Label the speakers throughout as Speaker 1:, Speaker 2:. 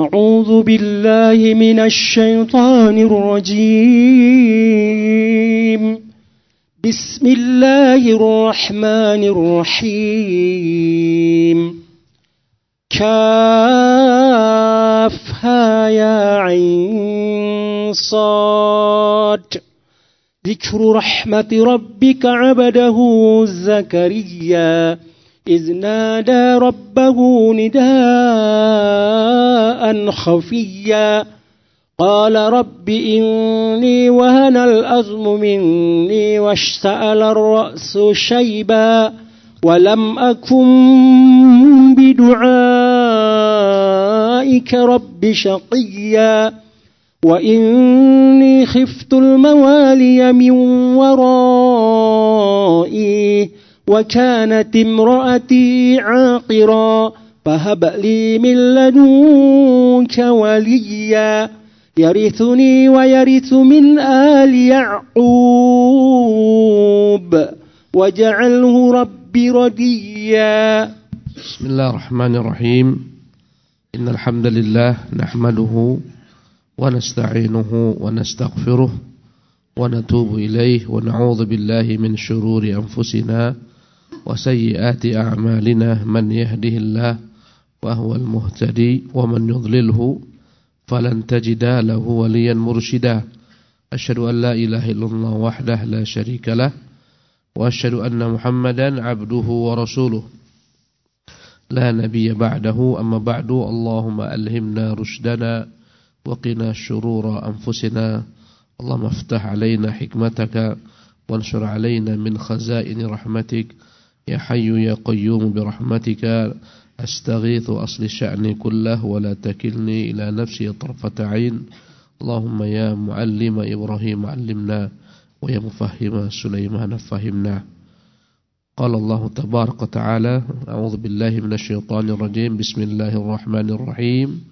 Speaker 1: أعوذ بالله من الشيطان الرجيم. بسم الله الرحمن الرحيم. كافها يا عين صاد. ذكر رحمة ربك عبده زكريا إذ نادى ربه نداء خفيا قال رب إني وهن العظم مني واشتعل الرأس شيبا ولم أكن بدعائك رب شقيا وإني خفت الموالي من ورائي وكانت امرأتي عاقرا فهب لي من لدنك وليا يرثني ويرث من آل يعقوب واجعله ربي رضيا.
Speaker 2: بسم الله الرحمن الرحيم. إن الحمد لله نحمده ونستعينه ونستغفره ونتوب إليه ونعوذ بالله من شرور أنفسنا وسيئات أعمالنا من يهده الله وهو المهتدي ومن يضلله فلن تجد له وليا مرشدا. أشهد أن لا إله إلا الله وحده لا شريك له وأشهد أن محمدا عبده ورسوله لا نبي بعده. أما بعد، اللهم ألهمنا رشدنا وقنا شرور أنفسنا. اللهم افتح علينا حكمتك وانشر علينا من خزائن رحمتك يا حي يا قيوم برحمتك أستغيث أصل الشأن كله ولا تكلني إلى نفسي طرفة عين. اللهم يا معلم إبراهيم علمنا ويا مفهم سليمان فهمنا. قال الله تبارك وتعالى: أعوذ بالله من الشيطان الرجيم. بسم الله الرحمن الرحيم.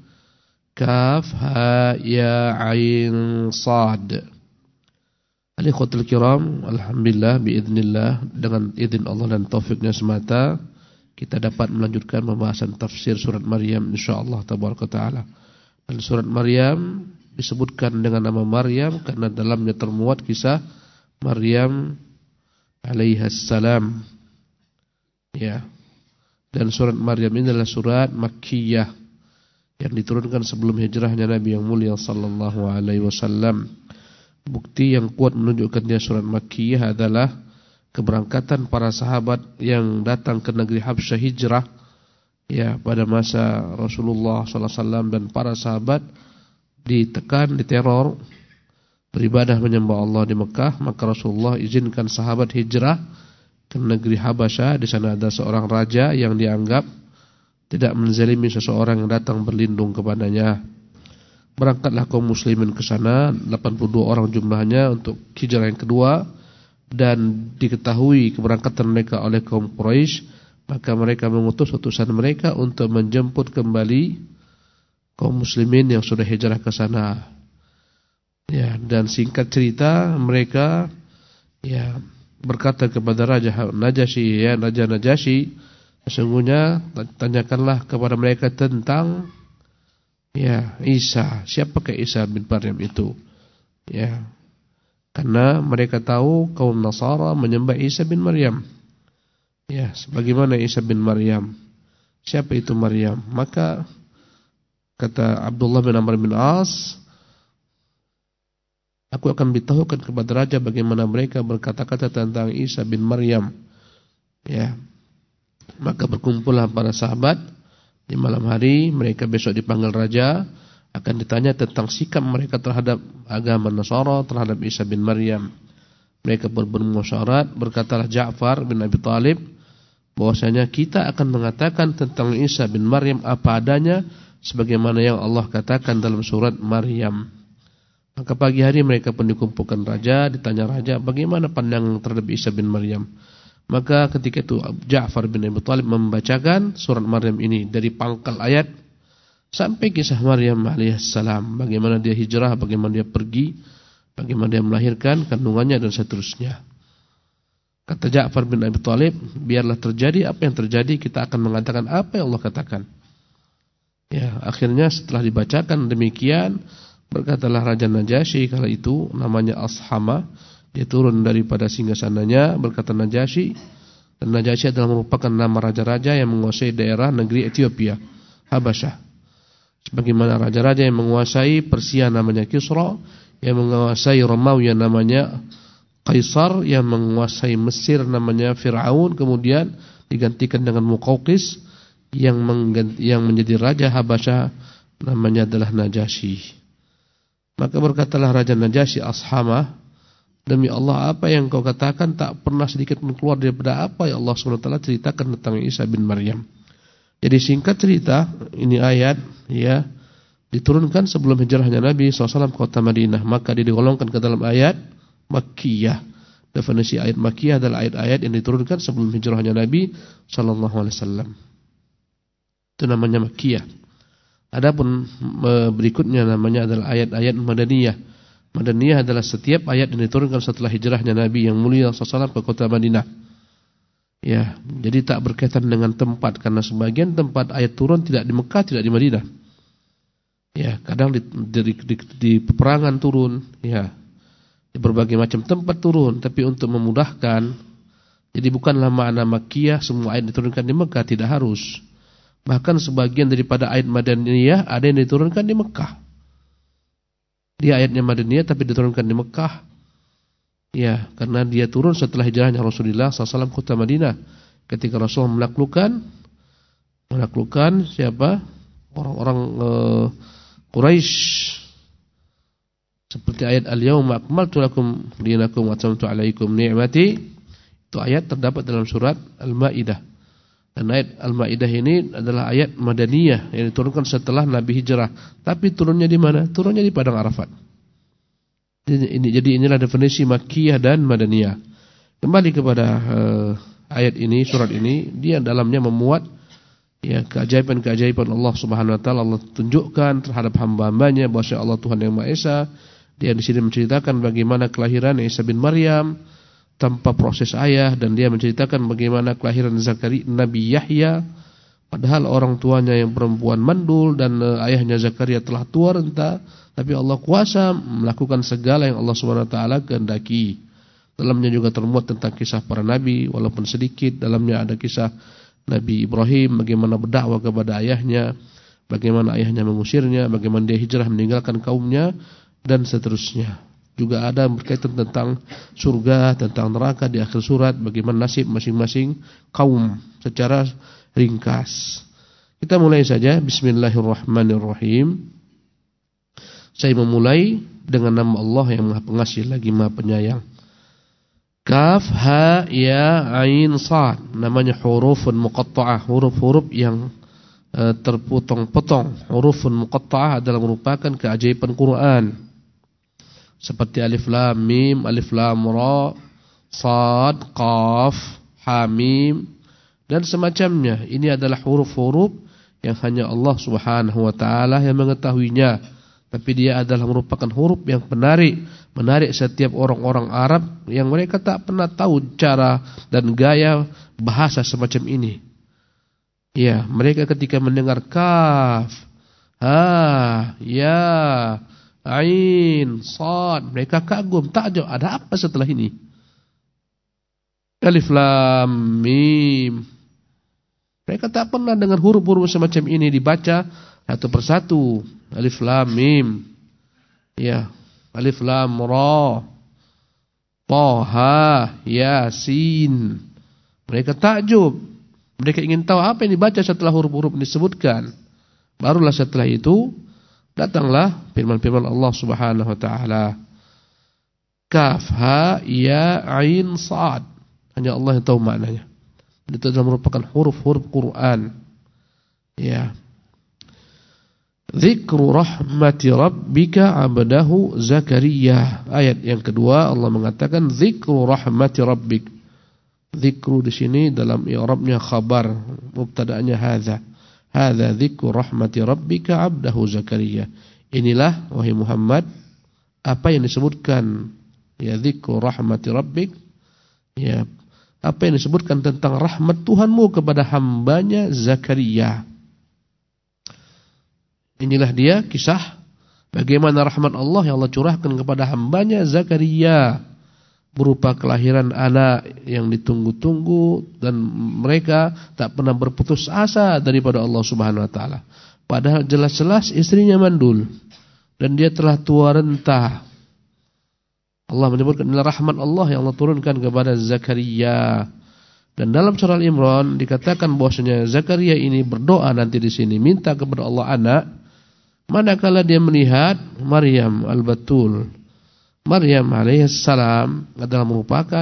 Speaker 2: كافها يا عين صاد. Al-ikhwatul kiram, alhamdulillah biiznillah, dengan izin Allah dan taufiknya semata kita dapat melanjutkan pembahasan tafsir surat Maryam insyaallah tabaraka taala. Dan surat Maryam disebutkan dengan nama Maryam karena dalamnya termuat kisah Maryam alaihissalam. Ya. Dan surat Maryam ini adalah surat Makkiyah yang diturunkan sebelum hijrahnya Nabi yang mulia sallallahu alaihi wasallam. Bukti yang kuat menunjukkan dia surat Makkiyah adalah keberangkatan para sahabat yang datang ke negeri Habsyah hijrah ya pada masa Rasulullah sallallahu alaihi wasallam, dan para sahabat ditekan, diteror beribadah menyembah Allah di Mekah. Maka Rasulullah izinkan sahabat hijrah ke negeri Habasyah. Di sana ada seorang raja yang dianggap tidak menzalimi seseorang yang datang berlindung kepadanya. Berangkatlah kaum muslimin ke sana, 82 orang jumlahnya untuk hijrah yang kedua, dan diketahui keberangkatan mereka oleh kaum Quraisy, maka mereka mengutus utusan mereka untuk menjemput kembali kaum muslimin yang sudah hijrah ke sana. Ya, dan singkat cerita mereka ya berkata kepada Raja Najasyi, ya Raja Najasyi, sesungguhnya tanyakanlah kepada mereka tentang ya Isa, siapakah Isa bin Maryam itu? Ya, karena mereka tahu kaum Nasara menyembah Isa bin Maryam. Ya, sebagaimana Isa bin Maryam. Siapa itu Maryam? Maka kata Abdullah bin Amr bin As, aku akan beritahukan kepada raja bagaimana mereka berkata-kata tentang Isa bin Maryam. Ya. Maka berkumpullah para sahabat. Di malam hari mereka besok dipanggil raja, akan ditanya tentang sikap mereka terhadap agama Nasara, terhadap Isa bin Maryam. Mereka bermusyawarah, berkatalah Ja'far bin Abi Thalib bahwasanya kita akan mengatakan tentang Isa bin Maryam apa adanya sebagaimana yang Allah katakan dalam surat Maryam. Maka pagi hari mereka pun dikumpulkan raja, ditanya raja bagaimana pandangan terhadap Isa bin Maryam. Maka ketika itu Ja'far bin Abi Thalib membacakan surat Maryam ini dari pangkal ayat sampai kisah Maryam alaihissalam, bagaimana dia hijrah, bagaimana dia pergi, bagaimana dia melahirkan kandungannya dan seterusnya. Kata Ja'far bin Abi Thalib, biarlah terjadi apa yang terjadi, kita akan mengatakan apa yang Allah katakan. Ya, akhirnya setelah dibacakan demikian, berkatalah Raja Najasyi kala itu, namanya Ashama, dia turun daripada singgasananya, berkata Najasyi, dan Najasyi adalah merupakan nama raja-raja yang menguasai daerah negeri Ethiopia, Habasyah. Sebagaimana raja-raja yang menguasai Persia namanya Kisra, yang menguasai Romawi yang namanya Kaisar, yang menguasai Mesir namanya Fir'aun, kemudian digantikan dengan Muqawqis, yang menjadi raja Habasyah namanya adalah Najasyi. Maka berkatalah Raja Najasyi, Ashama, demi Allah, apa yang kau katakan tak pernah sedikit pun keluar daripada apa yang Allah SWT ceritakan tentang Isa bin Maryam. Jadi singkat cerita, ini ayat ya diturunkan sebelum hijrahnya Nabi SAW ke kota Madinah. Maka digolongkan ke dalam ayat Makkiyah. Definisi ayat Makkiyah adalah ayat-ayat yang diturunkan sebelum hijrahnya Nabi SAW. Itu namanya Makkiyah. Adapun berikutnya namanya adalah ayat-ayat Madaniyah. Madaniyah adalah setiap ayat yang diturunkan setelah hijrahnya Nabi yang mulia SAW ke kota Madinah. Ya, jadi tak berkaitan dengan tempat, karena sebagian tempat ayat turun tidak di Mekah, tidak di Madinah. Ya, kadang di peperangan turun, ya, di berbagai macam tempat turun, tapi untuk memudahkan, jadi bukanlah makna Makkiyah semua ayat diturunkan di Mekah, tidak harus. Bahkan sebagian daripada ayat Madaniyah ada yang diturunkan di Mekah. Dia ayatnya Madaniyah tapi diturunkan di Mekah. Ya, karena dia turun setelah hijrahnya Rasulullah SAW ke kota Madinah. Ketika Rasul menaklukkan siapa? Orang-orang Quraisy. Seperti ayat Al-Yawma akmaltu lakum dinakum wa atmamtu alaikum ni'mati. Itu ayat terdapat dalam surat Al-Maidah. Dan ayat Al-Maidah ini adalah ayat Madaniyah yang diturunkan setelah Nabi hijrah. Tapi turunnya di mana? Turunnya di Padang Arafat. Jadi inilah definisi Makkiyah dan Madaniyah. Kembali kepada ayat ini, surat ini, dia dalamnya memuat ya keajaiban-keajaiban Allah Subhanahu wa taala. Allah tunjukkan terhadap hamba-hambanya bahwa Allah Tuhan yang Maha Esa. Dia di sini menceritakan bagaimana kelahiran Isa bin Maryam tanpa proses ayah, dan dia menceritakan bagaimana kelahiran Zakaria, Nabi Yahya, padahal orang tuanya yang perempuan mandul dan ayahnya Zakaria telah tua renta, tapi Allah kuasa melakukan segala yang Allah Subhanahu wa taala kehendaki. Dalamnya juga termuat tentang kisah para nabi, walaupun sedikit. Dalamnya ada kisah Nabi Ibrahim, bagaimana berdakwah kepada ayahnya, bagaimana ayahnya mengusirnya, bagaimana dia hijrah meninggalkan kaumnya, dan seterusnya. Juga ada berkaitan tentang surga, tentang neraka di akhir surat, bagaimana nasib masing-masing kaum secara ringkas. Kita mulai saja. Bismillahirrahmanirrahim. Saya memulai dengan nama Allah yang Maha Pengasih lagi Maha Penyayang. Kaf, ha, ya, ain, sad. Namanya hurufun muqatta'ah, huruf-huruf yang terpotong-potong. Hurufun muqatta'ah adalah merupakan keajaiban Quran. Seperti alif lam mim, alif lam ra, sad, qaf, ha, mim, dan semacamnya. Ini adalah huruf-huruf yang hanya Allah Subhanahu wa taala yang mengetahuinya. Tapi dia adalah merupakan huruf yang menarik setiap orang-orang Arab yang mereka tak pernah tahu cara dan gaya bahasa semacam ini. Ya, mereka ketika mendengar kaf, ha, ya, ain, sad, mereka kagum, takjub, ada apa setelah ini? Alif lam mim. Mereka tak pernah dengar huruf-huruf semacam ini dibaca satu persatu. Alif lam mim. Ya, alif lam ra, Taha, Yasin. Mereka takjub. Mereka ingin tahu apa yang dibaca setelah huruf-huruf disebutkan. Barulah setelah itu datanglah firman-firman Allah Subhanahu wa taala. Kaf, ha, ya, ain, sad. Hanya Allah yang tahu maknanya. Itu adalah merupakan huruf-huruf Quran. Ya. Dzikru rahmati rabbika 'abdahu Zakaria. Ayat yang kedua Allah mengatakan dzikru rahmati rabbik. Dzikru di sini dalam i'rabnya khabar, mubtada'nya hadza. Hadza dzikru rahmati rabbika 'abdahu Zakaria. Inilah wahai Muhammad apa yang disebutkan, ya, dzikru rahmati rabbik. Ya, apa yang disebutkan tentang rahmat Tuhanmu kepada hambanya Zakaria. Inilah dia kisah bagaimana rahmat Allah yang Allah curahkan kepada hambanya Zakaria, berupa kelahiran anak yang ditunggu-tunggu, dan mereka tak pernah berputus asa daripada Allah Subhanahu wa taala. Padahal jelas-jelas istrinya mandul dan dia telah tua renta. Allah menyebutkan inilah rahmat Allah yang Allah turunkan kepada Zakaria. Dan dalam surah Al-Imran dikatakan bahwasanya Zakaria ini berdoa nanti di sini minta kepada Allah anak, manakala dia melihat Maryam al-Batul. Maryam alaihissalam adalah merupakan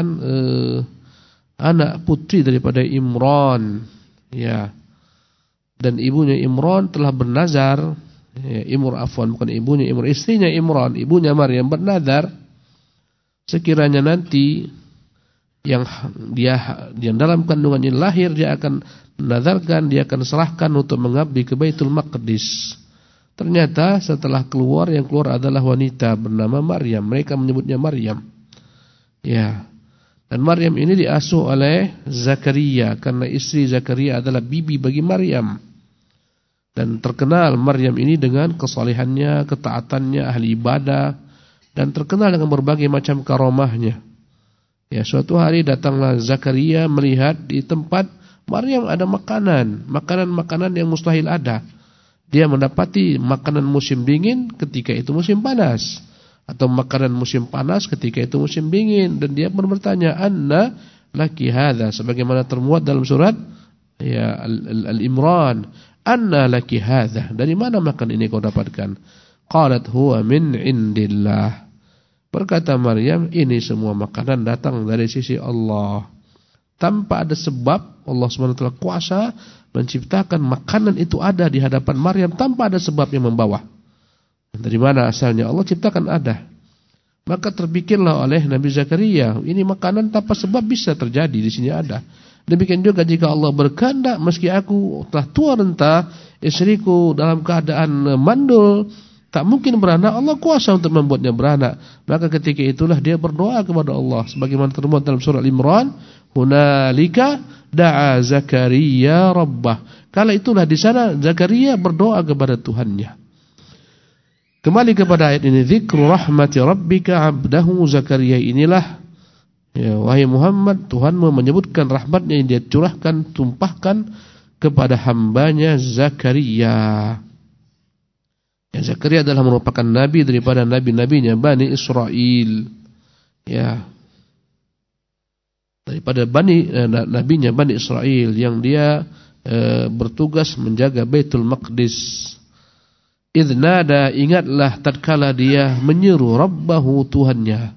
Speaker 2: anak putri daripada Imran, ya. Dan ibunya Imran telah bernazar, ya, bukan ibunya Imran, istrinya Imran, ibunya Maryam bernazar sekiranya nanti yang dalam kandungannya lahir, dia akan menazarkan, dia akan serahkan untuk mengabdi ke Baitul Maqdis. Ternyata setelah keluar, yang keluar adalah wanita bernama Maryam. Mereka menyebutnya Maryam. Ya. Dan Maryam ini diasuh oleh Zakaria karena istri Zakaria adalah bibi bagi Maryam. Dan terkenal Maryam ini dengan kesalehannya, ketaatannya, ahli ibadah, dan terkenal dengan berbagai macam karomahnya. Ya, suatu hari datanglah Zakaria melihat di tempat Maryam ada makanan yang mustahil ada. Dia mendapati makanan musim dingin ketika itu musim panas, atau makanan musim panas ketika itu musim dingin, dan dia pun bertanya, "Anna laki hadza?" Sebagaimana termuat dalam surat ya Al-Imran, "Anna laki hadza?" Dari mana makan ini kau dapatkan? Qalat huwa min indillah. Berkata Maryam, ini semua makanan datang dari sisi Allah. Tanpa ada sebab, Allah SWT kuasa menciptakan makanan itu ada di hadapan Maryam tanpa ada sebab yang membawa. Dari mana asalnya? Allah ciptakan ada. Maka terpikirlah oleh Nabi Zakaria, ini makanan tanpa sebab bisa terjadi, di sini ada. Demikian juga jika Allah berkehendak, meski aku telah tua renta, istriku dalam keadaan mandul, tak mungkin beranak, Allah kuasa untuk membuatnya beranak. Maka ketika itulah dia berdoa kepada Allah, sebagaimana termuat dalam surah Al-Imran, hunalika da'a Zakaria rabbah. Kala itulah di sana Zakaria berdoa kepada Tuhannya. Kembali kepada ayat ini, dzikru rahmati rabbika 'abdahu Zakaria. Inilah, ya, wahai Muhammad, Tuhanmu menyebutkan rahmatnya yang dia curahkan, tumpahkan kepada hambanya Zakaria. Ya, Zakaria adalah merupakan nabi daripada nabi-nabinya Bani Israel. Ya, daripada nabinya Bani Israel yang dia bertugas menjaga Baitul Maqdis. Idnada, ingatlah tatkala dia menyeru Rabbahu, Tuhannya,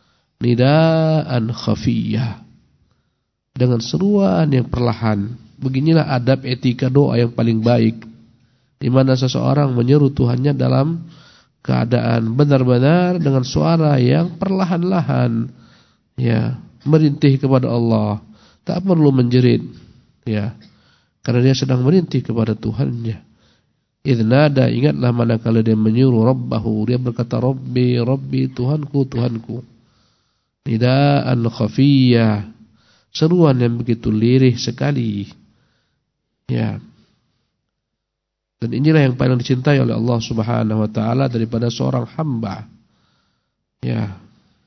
Speaker 2: nidaan khafiyah, dengan seruan yang perlahan. Beginilah adab etika doa yang paling baik, di mana seseorang menyeru Tuhannya dalam keadaan benar-benar dengan suara yang perlahan-lahan, ya, merintih kepada Allah, tak perlu menjerit, ya, karena dia sedang merintih kepada Tuhannya. Idnada, ingatlah manakala dia menyuruh Rabbahu, dia berkata Rabbi, Rabbi, Tuhanku, Tuhanku. Nidaan khafiyah, seruan yang begitu lirih sekali, ya. Dan inilah yang paling dicintai oleh Allah Subhanahu wa taala daripada seorang hamba, ya.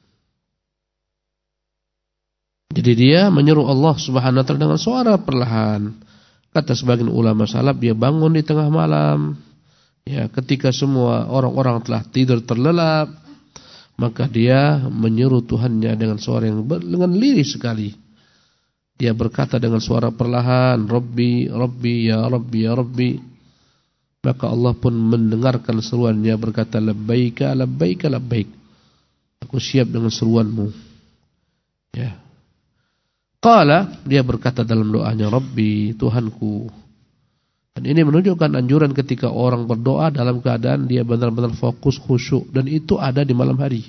Speaker 2: Jadi dia menyeru Allah Subhanahu wa taala dengan suara perlahan. Kata sebagian ulama salaf, dia bangun di tengah malam, ya, ketika semua orang-orang telah tidur terlelap, maka dia menyeru Tuhannya dengan suara yang dengan lirih sekali. Dia berkata dengan suara perlahan, Rabbi, Rabbi, ya Rabbi, ya Rabbi. Maka Allah pun mendengarkan seruannya, berkata, Labbaika, Labbaika, Labbaik. Aku siap dengan seruanmu. Ya. Qala, dia berkata dalam doanya, Rabbi, Tuhanku. Dan ini menunjukkan anjuran ketika orang berdoa dalam keadaan dia benar-benar fokus, khusyuk. Dan itu ada di malam hari.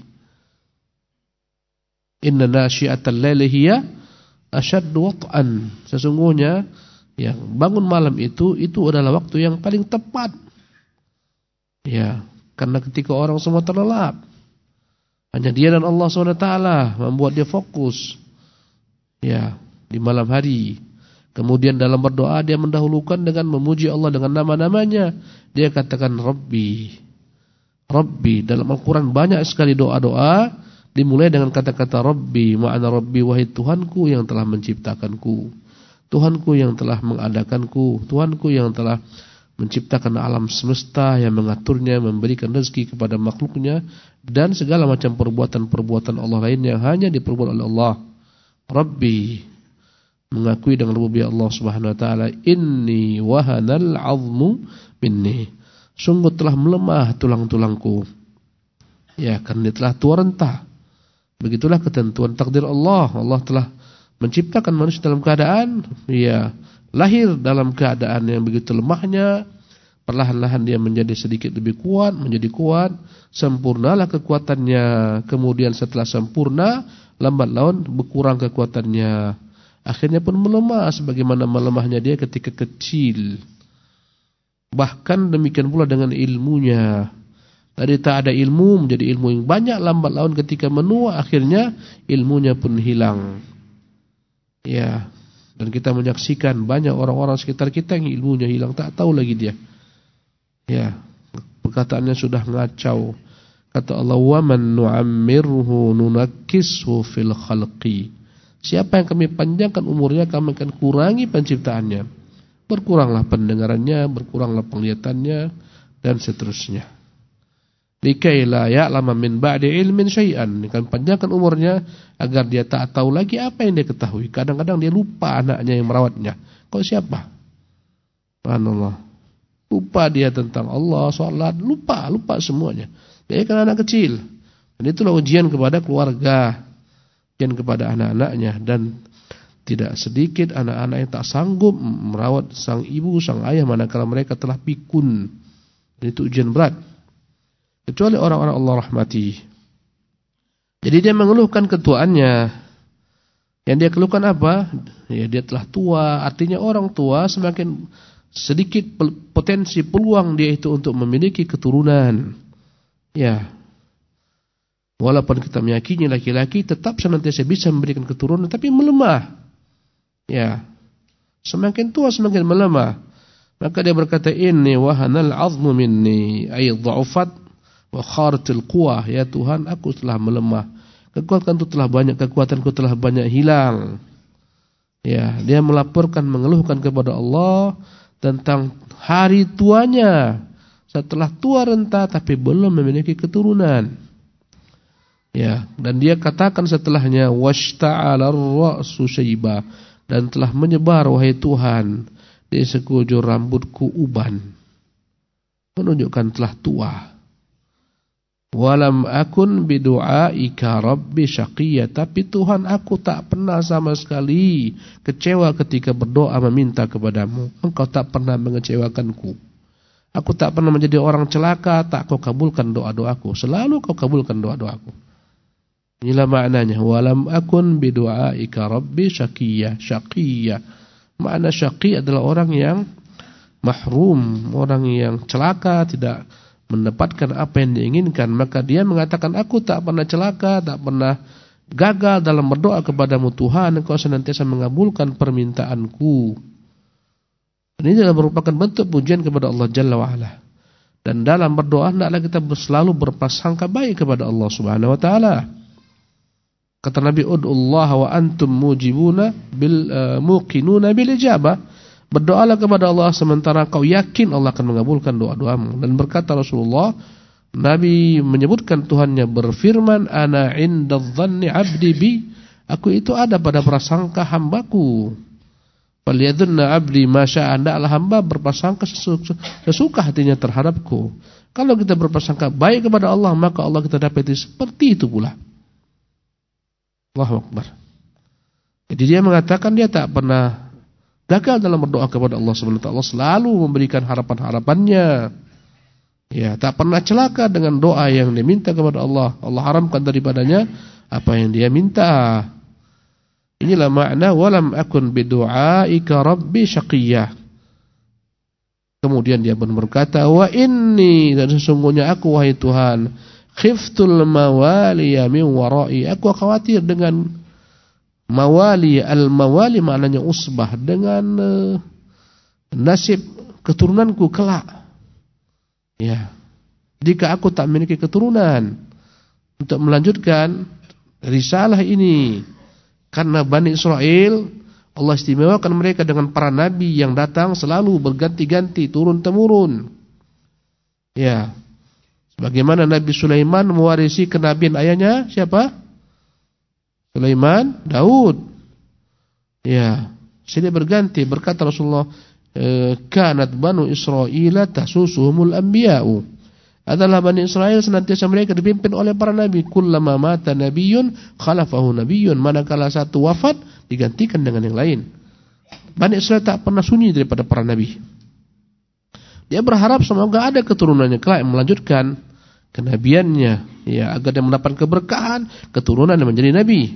Speaker 2: Inna nasyi'atal laili hiya asyaddu wat'an. Sesungguhnya yang bangun malam itu adalah waktu yang paling tepat. Ya, karena ketika orang semua terlelap, hanya dia dan Allah SWT membuat dia fokus. Ya, di malam hari. Kemudian dalam berdoa dia mendahulukan dengan memuji Allah dengan nama-namanya. Dia katakan Rabbi. Rabbi. Dalam Al-Quran banyak sekali doa-doa dimulai dengan kata-kata Rabbi. Ma'ana Rabbi, wahai Tuhanku yang telah menciptakanku, Tuhanku yang telah mengadakanku, Tuhanku yang telah menciptakan alam semesta, yang mengaturnya, memberikan rezeki kepada makhluknya, dan segala macam perbuatan-perbuatan Allah lain yang hanya diperbuat oleh Allah. Rabbi, mengakui dengan rububiyah Allah Subhanahu wa taala, inni wahanal 'azmu minni, sungguh telah melemah tulang-tulangku. Ya, karena dia telah tua renta. Begitulah ketentuan takdir Allah. Allah telah menciptakan manusia dalam keadaan lahir dalam keadaan yang begitu lemahnya. Perlahan-lahan dia menjadi sedikit lebih kuat, menjadi kuat, sempurnalah kekuatannya. Kemudian setelah sempurna, lambat laun berkurang kekuatannya. Akhirnya pun melemah sebagaimana melemahnya dia ketika kecil. Bahkan demikian pula dengan ilmunya. Tadi tak ada ilmu menjadi ilmu yang banyak, lambat laun ketika menua akhirnya ilmunya pun hilang. Ya, dan kita menyaksikan banyak orang-orang sekitar kita yang ilmunya hilang, tak tahu lagi dia. Ya, perkataannya sudah ngacau. Kata Allah, "Wa man nu'ammirhu nunakkishu fil khalqi." Siapa yang kami panjangkan umurnya, kami akan kurangi penciptaannya. Berkuranglah pendengarannya, berkuranglah penglihatannya, dan seterusnya. Likai la ya'lama min ba'di ilmin syai'an. Kami panjangkan umurnya agar dia tak tahu lagi apa yang dia ketahui. Kadang-kadang dia lupa anaknya yang merawatnya. Kau siapa? Subhanallah. Lupa dia tentang Allah, salat, lupa semuanya. Dia kan anak kecil. Dan itulah ujian kepada keluarga, ujian kepada anak-anaknya, dan tidak sedikit anak-anak yang tak sanggup merawat sang ibu, sang ayah manakala mereka telah pikun. Dan itu ujian berat. Kecuali orang-orang Allah rahmati. Jadi dia mengeluhkan ketuaannya. Yang dia keluhkan apa? Ya, dia telah tua. Artinya orang tua semakin sedikit potensi peluang dia itu untuk memiliki keturunan. Ya. Walaupun kita meyakini laki-laki tetap senantiasa bisa memberikan keturunan, tapi melemah. Ya. Semakin tua semakin melemah. Maka dia berkata, inni wahanal 'azmu minni, ay dha'ufat wa kharatil quwah. Ya Tuhan, aku telah melemah. Kekuatanku telah banyak, kekuatanku telah banyak hilang. Ya, dia melaporkan, mengeluhkan kepada Allah tentang hari tuanya. Setelah tua renta tapi belum memiliki keturunan. Ya, dan dia katakan setelahnya, washta'alar ra'su syaiba, dan telah menyebar wahai Tuhan di sekujur rambutku uban. Menunjukkan telah tua. Walam akun bidu'aika rabbi syaqiyya, tapi Tuhan, aku tak pernah sama sekali kecewa ketika berdoa meminta kepadamu. Engkau tak pernah mengecewakanku. Aku tak pernah menjadi orang celaka, tak kau kabulkan doa-doaku. Selalu kau kabulkan doa-doaku. Inilah maknanya, walam akun bidu'aika rabbi syaqiyya. Syaqiyya, makna syaqi adalah orang yang mahrum, orang yang celaka, tidak mendapatkan apa yang diinginkan. Maka dia mengatakan, aku tak pernah celaka, tak pernah gagal dalam berdoa kepadamu Tuhan. Engkau senantiasa mengabulkan permintaanku. Ini adalah merupakan bentuk pujian kepada Allah Jalla wa'ala. Dan dalam berdoa hendaklah kita selalu berprasangka baik kepada Allah Subhanahu wa ta'ala. Kata Nabi, ud'ullaha wa antum mujibuna bil muqinuna bil ijabah. Berdoalah kepada Allah sementara kau yakin Allah akan mengabulkan doa-doamu. Dan berkata Rasulullah, Nabi menyebutkan Tuhannya berfirman, ana indadh-dhanni 'abdi bi, aku itu ada pada prasangka hambaku. Falyadhunna 'abdi ma syaa, hendaklah hamba berprasangka sesuka hatinya terhadapku. Kalau kita berprasangka baik kepada Allah, maka Allah kita dapati seperti itu pula. Allahu Akbar. Jadi dia mengatakan dia tak pernah gagal dalam berdoa kepada Allah Subhanahu wa ta'ala, selalu memberikan harapan-harapannya. Ya, tak pernah celaka dengan doa yang dia minta kepada Allah. Allah haramkan daripadanya apa yang dia minta. Inilah makna walam akun bidu'aika rabbi syaqiyya. Kemudian dia pun berkata, wa inni, dan sesungguhnya aku wahai Tuhan, khiftul mawaliya min wara'i, aku khawatir dengan Mawali, al-mawali maknanya usbah, dengan nasib keturunanku kelak. Ya. Jika aku tak memiliki keturunan untuk melanjutkan risalah ini, karena Bani Israel Allah istimewakan mereka dengan para nabi yang datang selalu berganti-ganti turun-temurun. Ya. Sebagaimana Nabi Sulaiman mewarisi kenabian ayahnya siapa? Sulaiman, Daud. Ya. Silih berganti, berkata Rasulullah, kanat Banu Israil tasusuhumul anbiya'u. Adalah Bani Israel senantiasa mereka dipimpin oleh para nabi. Kullama mata nabiyyun khalafahu nabiyyun. Manakala satu wafat digantikan dengan yang lain. Bani Israel tak pernah sunyi daripada para nabi. Dia berharap semoga ada keturunannya kelak yang melanjutkan kenabiannya, ya, agar dia mendapat keberkahan keturunan yang menjadi nabi.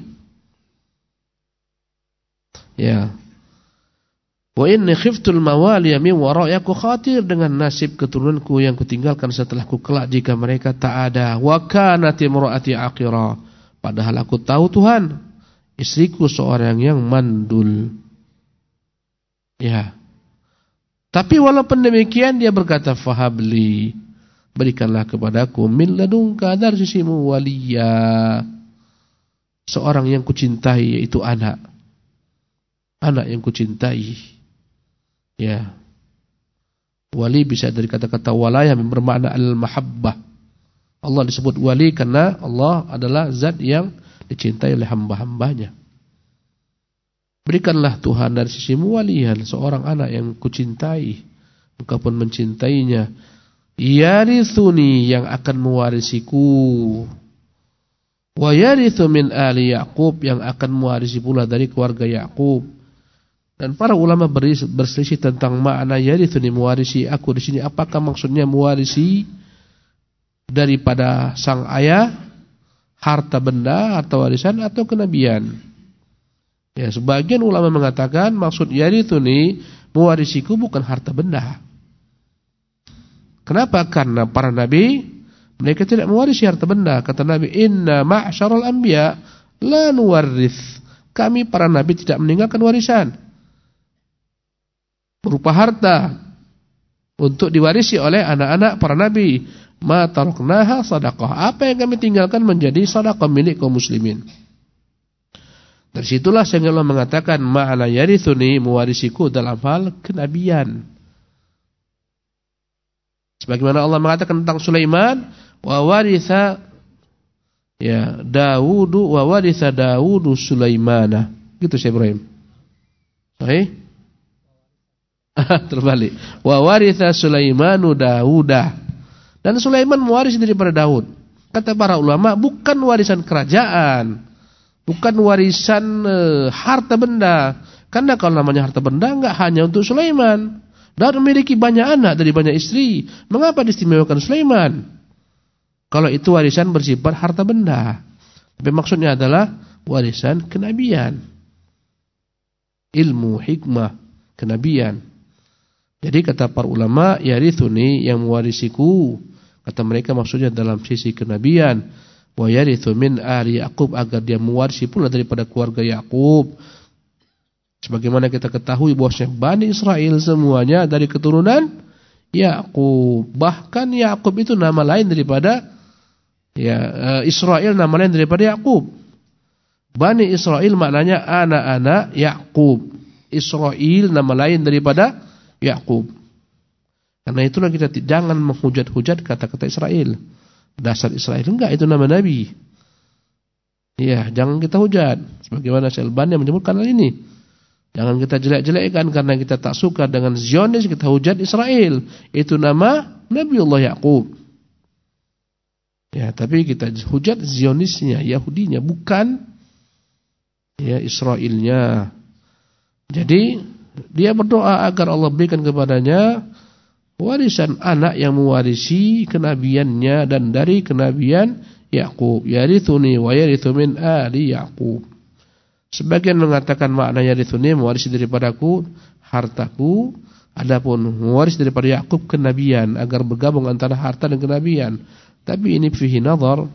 Speaker 2: Ya. Wa inni khiftul mawaliya min wara'i, aku khawatir dengan nasib keturunanku yang kutinggalkan setelahku kelak jika mereka tak ada. Wa kanat imraati aqira, padahal aku tahu Tuhan, istriku seorang yang mandul. Ya. Tapi walaupun demikian dia berkata, fahabli, berikanlah kepadaku min ladunka dari sisimu waliya, seorang yang kucintai, yaitu anak yang kucintai. Ya. Wali bisa dari kata-kata walaya yang bermakna al-mahabbah. Allah disebut wali karena Allah adalah zat yang dicintai oleh hamba-hambanya. Berikanlah Tuhan dari sisimu waliyan, seorang anak yang kucintai, engkau pun mencintainya. Yarithuni, yang akan mewarisiku. Wa yarithu min ali Yaqub, yang akan mewarisi pula dari keluarga Yaqub. Dan para ulama berselisih tentang makna yarithuni, mewarisi aku di sini. Apakah maksudnya mewarisi daripada sang ayah, harta benda, harta warisan, atau kenabian? Ya, sebagian ulama mengatakan maksud yarithuni, mewarisiku, bukan harta benda. Kenapa? Karena para nabi mereka tidak mewarisi harta benda. Kata Nabi, inna ma'syarul anbiya la nuwarrith. Kami para nabi tidak meninggalkan warisan berupa harta untuk diwarisi oleh anak-anak para nabi. Ma taraknaha sadaqah. Apa yang kami tinggalkan menjadi sedekah milik kaum muslimin. Dari situlah sehingga Allah mengatakan ma'ana yarithuni, mewarisiku dalam hal kenabian. Sebagaimana Allah mengatakan tentang Sulaiman, wa waritha ya Daudu wa waritha Daudu Sulaimana. Gitu Syekh Ibrahim. Sahih? Terbalik. Wa waritha Sulaimanu Dauda. Dan Sulaiman mewarisi daripada Daud. Kata para ulama, bukan warisan kerajaan, bukan warisan harta benda. Karena kalau namanya harta benda enggak hanya untuk Sulaiman. Daud memiliki banyak anak dari banyak istri. Mengapa diistimewakan Sulaiman? Kalau itu warisan bersifat harta benda. Tapi maksudnya adalah warisan kenabian. Ilmu, hikmah, kenabian. Jadi kata para ulama, yarithuni, yang mewarisiku. Kata mereka maksudnya dalam sisi kenabian. Wa yarithu min ali Yaqub, agar dia mewarisi pula daripada keluarga Yaqub. Sebagaimana kita ketahui bahwasanya Bani Israel semuanya dari keturunan Yaqub. Bahkan Yaqub itu nama lain daripada Israel, nama lain daripada Yaqub. Bani Israel maknanya anak-anak Yaqub. Israel nama lain daripada Yaqub. Karena itulah kita jangan menghujat-hujat kata-kata Israel. Dasar Israel enggak, itu nama nabi. Ya, jangan kita hujat. Sebagaimana Syalbani menyebutkan hal ini. Jangan kita jelek-jelekkan karena kita tak suka dengan Zionis, kita hujat Israel. Itu nama Nabiullah Yaqub. Ya, tapi kita hujat Zionisnya, Yahudinya, bukan ya Israelnya. Jadi dia berdoa agar Allah berikan kepadanya warisan anak yang mewarisi kenabiannya dan dari kenabian Yaqub. Yarithuni wa yarithu min ali Yaqub. Sebagian mengatakan makna yarithuni, mewarisi daripadaku hartaku, adapun mewarisi daripada Yaqub kenabian, agar bergabung antara harta dan kenabian. Tapi ini fihi nazar,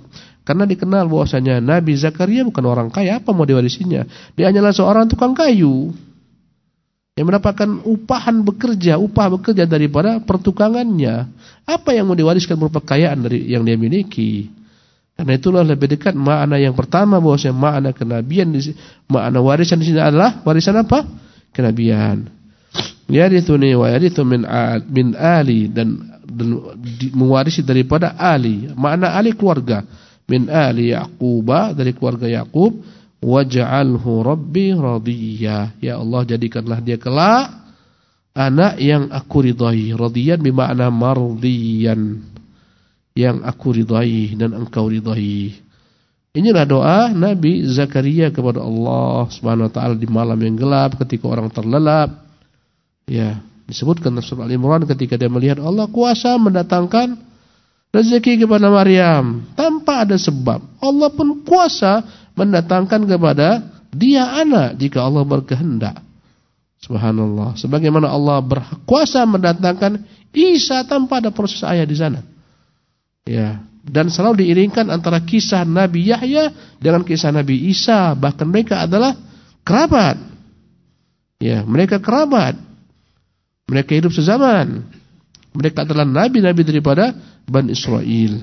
Speaker 2: Karena dikenal bahwasanya Nabi Zakaria bukan orang kaya, apa mau diwarisinya? Dia hanyalah seorang tukang kayu yang mendapatkan upah bekerja daripada pertukangannya. Apa yang mau diwariskan berupa kekayaan dari yang dia miliki? Karena itulah lebih dekat makna yang pertama bahwasanya makna kenabian, makna warisan di sini adalah warisan apa? Kenabian. Yarithuni wa yarithu min ali, dan mewarisi daripada ali. Makna ali keluarga. Min ali Yaquba, dari keluarga Yaqub. Waj'alhu rabbi radiyya. Ya Allah, jadikanlah dia kelak anak yang aku ridai. Radiyan bermakna mardiyan, yang aku ridai dan engkau ridai. Inilah doa Nabi Zakaria kepada Allah Subhanahu wa taala di malam yang gelap ketika orang terlelap. Ya, disebutkan dalam surah Al-Imran ketika dia melihat Allah kuasa mendatangkan rezeki kepada Maryam tanpa ada sebab. Allah pun kuasa mendatangkan kepada dia anak jika Allah berkehendak. Subhanallah. Sebagaimana Allah berkuasa mendatangkan Isa tanpa ada proses ayah di sana. Ya, dan selalu diiringkan antara kisah Nabi Yahya dengan kisah Nabi Isa, bahkan mereka adalah kerabat. Ya, mereka kerabat. Mereka hidup sezaman. Mereka adalah nabi-nabi daripada Bani Israel.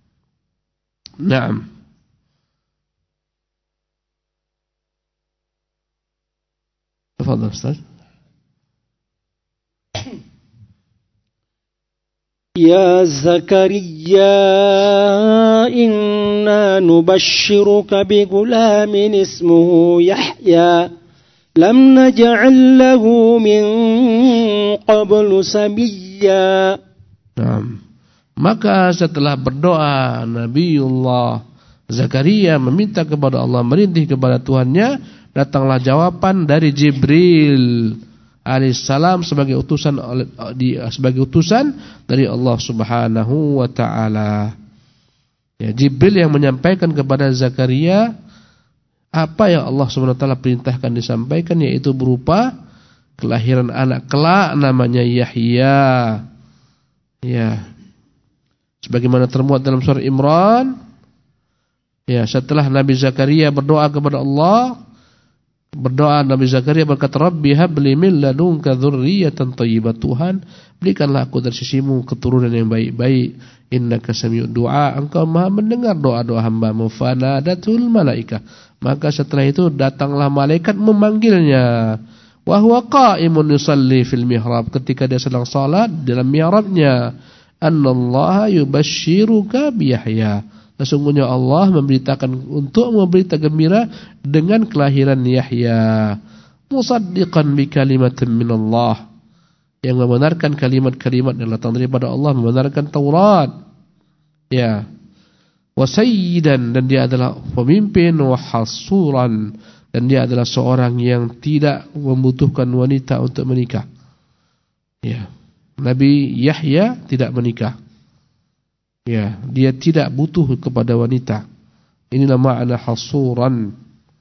Speaker 2: Naam. Tafadhal Ustaz.
Speaker 1: Ya Zakaria, inna nubashshiruka bigulamin ismuhu Yahya, lam naj'al lahu min qablu samiyya.
Speaker 2: Maka setelah berdoa Nabiullah Zakaria meminta kepada Allah, merintih kepada Tuhannya, datanglah jawaban dari Jibril alaihissalam sebagai utusan dari Allah Subhanahu wa taala. Ya, Jibril yang menyampaikan kepada Zakaria apa yang Allah Subhanahu wa taala perintahkan disampaikan, yaitu berupa kelahiran anak kelak namanya Yahya. Ya. Sebagaimana termuat dalam surah Imran. Ya, setelah Nabi Zakaria berdoa kepada Allah, Nabi Zakaria berkata, Rabbi habli min ladunka dzurriyyatan thayyibah. Tuhan, berikanlah aku dari sisimu keturunan yang baik-baik. Innaka sami'ud du'a, engkau maha mendengar doa-doa hamba-mu. Fanadatul malaikah, maka setelah itu datanglah malaikat memanggilnya. Wa huwa qa'imun yusalli fil mihrab, ketika dia sedang salat dalam mihrabnya. Annallaha yubashshiruka bi Yahya, sesungguhnya Allah memberitakan untuk memberita gembira dengan kelahiran Yahya. Musaddiqan bi kalimatin minallah, yang membenarkan kalimat-kalimat yang datang daripada Allah, membenarkan Taurat. Ya. Wa sayyidan, dan dia adalah pemimpin, wa hasuran, dan dia adalah seorang yang tidak membutuhkan wanita untuk menikah. Ya. Nabi Yahya tidak menikah. Ya, dia tidak butuh kepada wanita. Inilah makna hasuran.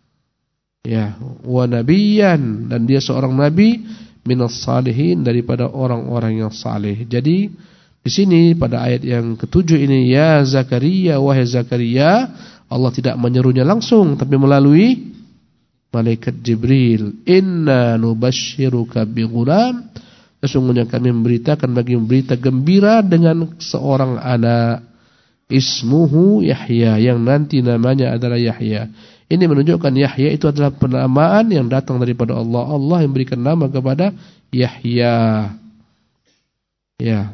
Speaker 2: Ya, wa nabiyyan, dan dia seorang nabi minas salihin, daripada orang-orang yang saleh. Jadi di sini pada ayat yang ketujuh ini, ya Zakaria, wahai Zakaria, Allah tidak menyerunya langsung tapi melalui malaikat Jibril. Inna nubashshiruka bighulam, sesungguhnya kami memberitakan bagi berita gembira dengan seorang anak, ismuhu Yahya, yang nanti namanya adalah Yahya. Ini menunjukkan Yahya itu adalah penamaan yang datang daripada Allah. Allah yang berikan nama kepada Yahya. Ya.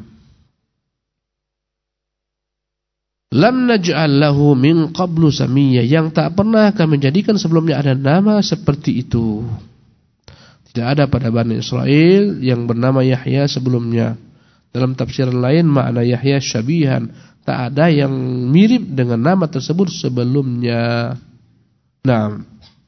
Speaker 2: Lam naj'al lahu min qablu samiyya, yang tak pernah kami jadikan sebelumnya ada nama seperti itu. Tidak ada pada Bani Israel yang bernama Yahya sebelumnya. Dalam tafsiran lain makna Yahya syabihan, tak ada yang mirip dengan nama tersebut sebelumnya. Naam.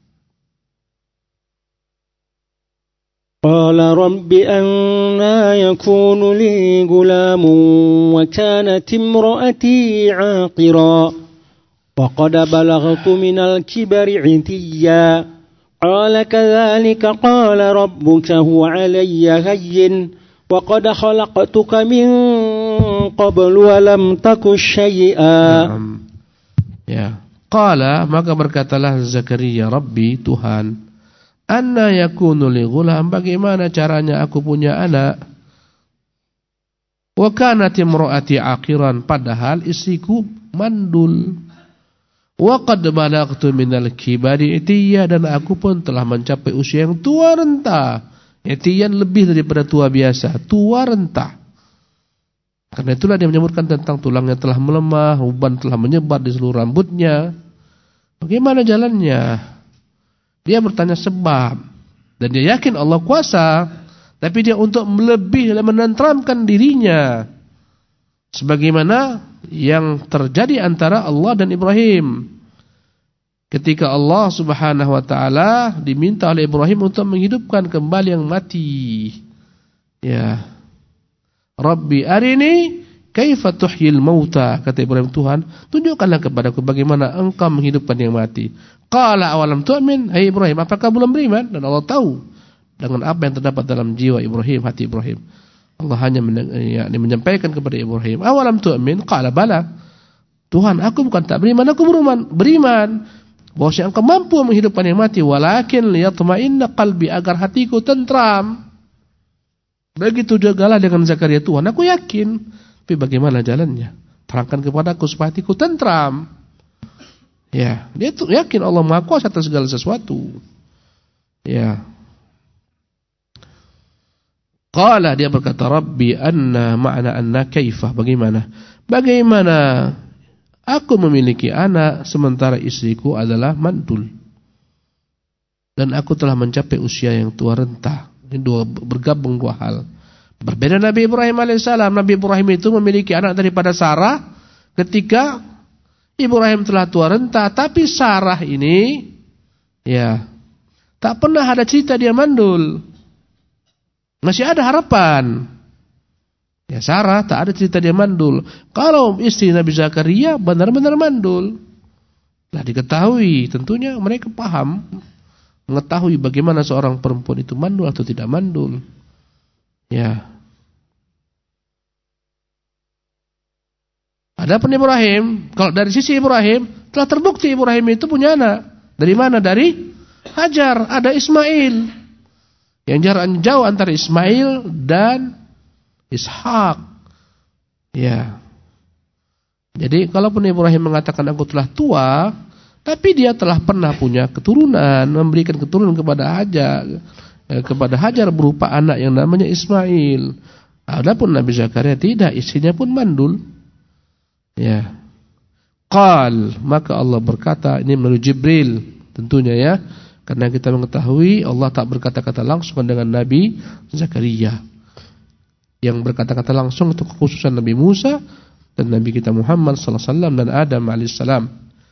Speaker 1: Qala rabbi anna yakunu li gulamun wa kanat imraati 'aqira wa qad balaghtu minal kibri 'itiyya. Qala kadzalika qala rabbuka huwa 'alayya hayyin wa qad khalaqtuka min qablu wa lam taku syai'a.
Speaker 2: Ya. Qala, maka berkatalah Zakaria, Rabbi, Tuhan, anna yakunu li ghulam, bagaimana caranya aku punya anak? Wa kanat imraati aqiran, padahal istriku mandul. Wa qad balagtu minal kibari itiya, dan aku pun telah mencapai usia yang tua renta. Itiyan lebih daripada tua biasa, tua renta. Karena itulah dia menyebutkan tentang tulangnya telah melemah, uban telah menyebar di seluruh rambutnya. Bagaimana jalannya? Dia bertanya sebab, dan dia yakin Allah kuasa, tapi dia untuk lebih menenteramkan dirinya, sebagaimana yang terjadi antara Allah dan Ibrahim. Ketika Allah Subhanahu wa taala diminta oleh Ibrahim untuk menghidupkan kembali yang mati. Ya. Rabbi arini kaifa tuhyil mauta, kata Ibrahim, Tuhan, tunjukkanlah kepadaku bagaimana engkau menghidupkan yang mati. Qala awalam tu'min, hai Ibrahim, apakah belum beriman? Dan Allah tahu dengan apa yang terdapat dalam jiwa Ibrahim, hati Ibrahim. Allah hanya menyampaikan kepada Ibrahim, awalam tu'min? Qala bala. Tuhan, aku bukan tak beriman, aku beriman bahwasanya engkau mampu menghidupkan yang mati, walakin liyatma'inna qalbi, agar hatiku tentram. Begitu jagalah dengan Zakaria, Tuhan, aku yakin, tapi bagaimana jalannya? Terangkan kepadaku supaya hatiku tentram. Ya, dia tuh yakin Allah Maha Kuasa atas segala sesuatu. Ya. Qala, dia berkata, Rabbi anna ma'na anna kaifah, bagaimana aku memiliki anak sementara istriku adalah mandul dan aku telah mencapai usia yang tua renta. Ini bergabung dua hal. Berbeda Nabi Ibrahim alaihissalam. Nabi Ibrahim itu memiliki anak daripada Sarah ketika Ibrahim telah tua renta, tapi Sarah ini ya tak pernah ada cerita dia mandul. Masih ada harapan. Ya, Sarah tak ada cerita dia mandul. Kalau istri Nabi Zakaria benar-benar mandul, lah diketahui, tentunya mereka paham, mengetahui bagaimana seorang perempuan itu mandul atau tidak mandul. Ya. Adapun Ibrahim, kalau dari sisi Ibrahim telah terbukti Ibrahim itu punya anak. Dari mana? Dari Hajar. Ada Ismail. Yang jaraknya jauh antara Ismail dan Ishak. Ya. Jadi kalaupun Ibrahim mengatakan aku telah tua, tapi dia telah pernah punya keturunan, memberikan keturunan kepada Hajar berupa anak yang namanya Ismail. Adapun Nabi Zakaria tidak, istrinya pun mandul. Ya. Qal, maka Allah berkata, ini melalui Jibril tentunya ya, karena kita mengetahui Allah tak berkata-kata langsung dengan Nabi Zakaria. Yang berkata-kata langsung untuk kekhususan Nabi Musa dan Nabi kita Muhammad sallallahu alaihi wasallam dan Adam alaihi salam.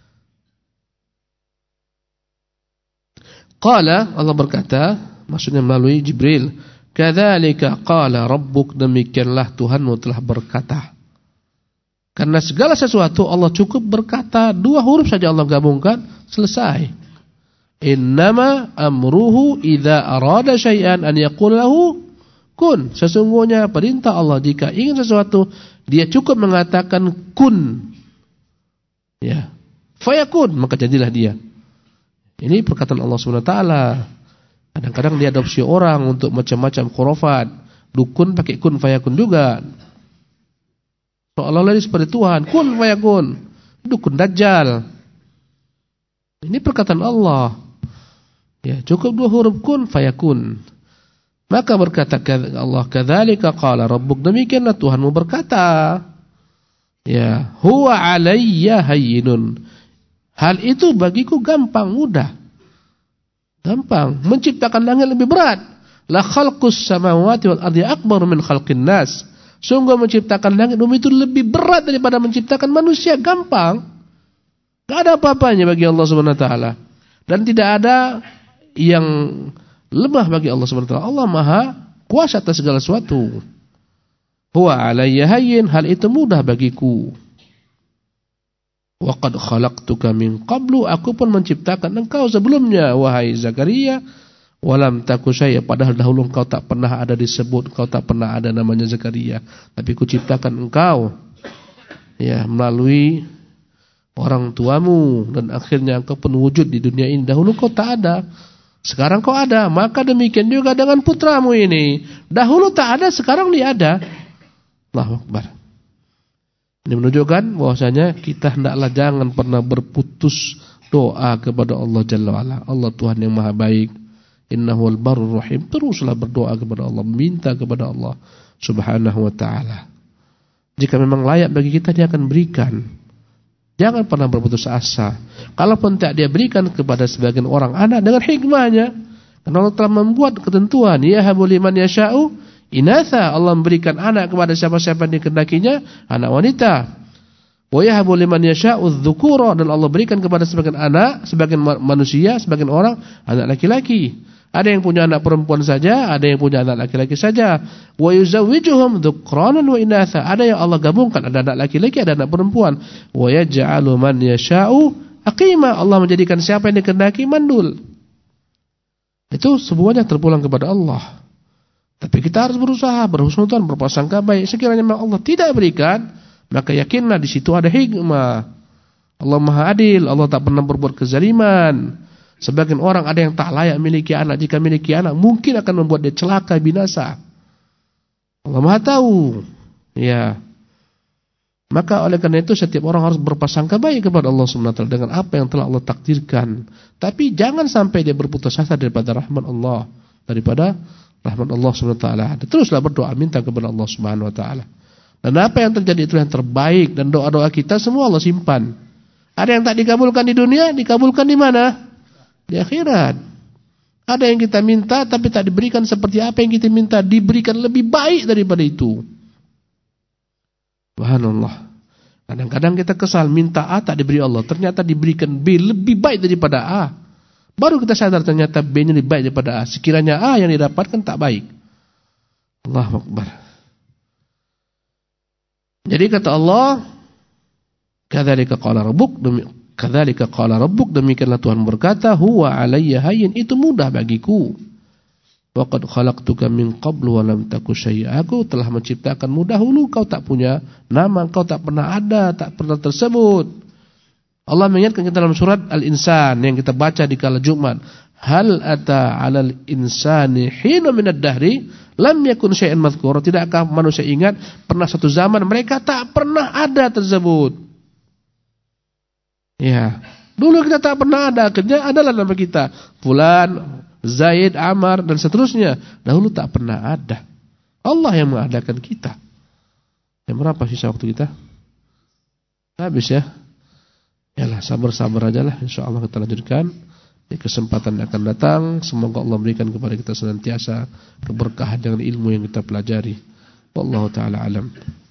Speaker 2: Qala, Allah berkata, maksudnya melalui Jibril, kadzalika qala rabbuk, demikianlah Tuhanmu telah berkata. Karena segala sesuatu Allah cukup berkata, dua huruf saja Allah gabungkan, selesai. Innama amruhu idza arada syai'an an yaqul lahu kun. Sesungguhnya perintah Allah jika ingin sesuatu, dia cukup mengatakan kun. Ya. Fayakun, maka jadilah dia. Ini perkataan Allah Subhanahu wa taala. Kadang-kadang diadopsi orang untuk macam-macam khurafat. Dukun pakai kun fayakun juga. Seolah-olah seperti Tuhan, kun fayakun. Dukun dajjal. Ini perkataan Allah. Ya, cukup dua huruf kun fayakun. Maka berkata Allah, kadzalika qala rabbuk, demikianlah Tuhanmu berkata. Ya, huwa alayya hayyinun. Hal itu bagiku gampang, mudah. Gampang. Menciptakan langit lebih berat. La khalqus samawati wal ardi akbar min khalqin nas. Sungguh menciptakan langit bumi itu lebih berat daripada menciptakan manusia. Gampang. Tidak ada apa-apanya bagi Allah Subhanahu wa taala. Dan tidak ada yang lemah bagi Allah Subhanahu wa taala. Allah Maha kuasa atas segala sesuatu. Huwa alayya hayyin, hal itu mudah bagiku. Wa qad khalaqtuka min qablu, aku pun menciptakan engkau sebelumnya wahai Zakaria. Walam taku syai'a, padahal dahulu engkau tak pernah ada disebut, engkau tak pernah ada namanya Zakaria, tapi ku ciptakan engkau ya melalui orang tuamu, dan akhirnya engkau pun wujud di dunia ini. Dahulu kau tak ada, sekarang kau ada. Maka demikian juga dengan putramu ini. Dahulu tak ada, sekarang dia ada. Allahu Akbar. Ini menunjukkan bahwasanya kita hendaklah jangan pernah berputus doa kepada Allah Jalla wa'ala. Allah Tuhan yang maha baik, Innahul barur rahim. Teruslah berdoa kepada Allah, minta kepada Allah Subhanahu wa ta'ala. Jika memang layak bagi kita, dia akan berikan. Jangan pernah berputus asa. Kalaupun tak dia berikan kepada sebagian orang anak dengan hikmahnya, karena Allah telah membuat ketentuan, yahabu liman yasha'u inatha. Allah memberikan anak kepada siapa-siapa yang dikehendakinya, anak wanita. Wa yahabu liman yasha'u dzukura, dan Allah berikan kepada sebagian anak, sebagian manusia, sebagian orang anak laki-laki. Ada yang punya anak perempuan saja, ada yang punya anak laki-laki saja. Wa yuzawwijuhum dzukranan wa inatha. Ada yang Allah gabungkan, ada anak laki-laki, ada anak perempuan. Wa yaj'alu man yasha'u aqima. Allah menjadikan siapa yang dikehendaki mandul. Itu semuanya terpulang kepada Allah. Tapi kita harus berusaha, berhusnudzon, berprasangka baik. Sekiranya memang Allah tidak berikan, maka yakinlah di situ ada hikmah. Allah Maha Adil, Allah tak pernah berbuat kezaliman. Sebagian orang ada yang tak layak memiliki anak. Jika memiliki anak, mungkin akan membuat dia celaka, binasa. Allah Maha tahu. Ya. Maka oleh karena itu setiap orang harus berprasangka baik kepada Allah SWT dengan apa yang telah Allah takdirkan. Tapi jangan sampai dia berputus asa daripada rahmat Allah, daripada rahmat Allah SWT. Teruslah berdoa, minta kepada Allah Subhanahu Wa Taala. Dan apa yang terjadi itu yang terbaik, dan doa-doa kita semua Allah simpan. Ada yang tak dikabulkan di dunia, dikabulkan di mana? Di akhirat. Ada yang kita minta tapi tak diberikan seperti apa yang kita minta, diberikan lebih baik daripada itu. Subhanallah. Kadang-kadang kita kesal, minta A tak diberi Allah, ternyata diberikan B lebih baik daripada A. Baru kita sadar ternyata B-nya lebih baik daripada A. Sekiranya A yang didapatkan tak baik. Allahu Akbar. Jadi kata Allah, kadzalika qala rabbuk, kadzalika qala rabbuk, demikianlah Tuhan berkata, huwa alayya hayyin, itu mudah bagiku. Wa qad khalaqtuka min qablu wa lam taku syai'a, aku telah menciptakanmu dahulu, kau tak punya nama, kau tak pernah ada, tak pernah tersebut. Allah mengingatkan kita dalam surat Al-Insan yang kita baca di kala Jumat, hal ata 'alal insani hina minad dahri lam yakun syai'an madhkura, tidakkah manusia ingat pernah satu zaman mereka tak pernah ada tersebut. Ya, dulu kita tak pernah ada, akhirnya adalah nama kita Fulan, Zaid, Amar, dan seterusnya. Dahulu tak pernah ada. Allah yang mengadakan kita. Yang berapa sisa waktu kita? Habis ya. Yalah, sabar-sabar aja lah. InsyaAllah kita lanjutkan di kesempatan yang akan datang. Semoga Allah berikan kepada kita senantiasa keberkahan dengan ilmu yang kita pelajari. Wallahu ta'ala alam.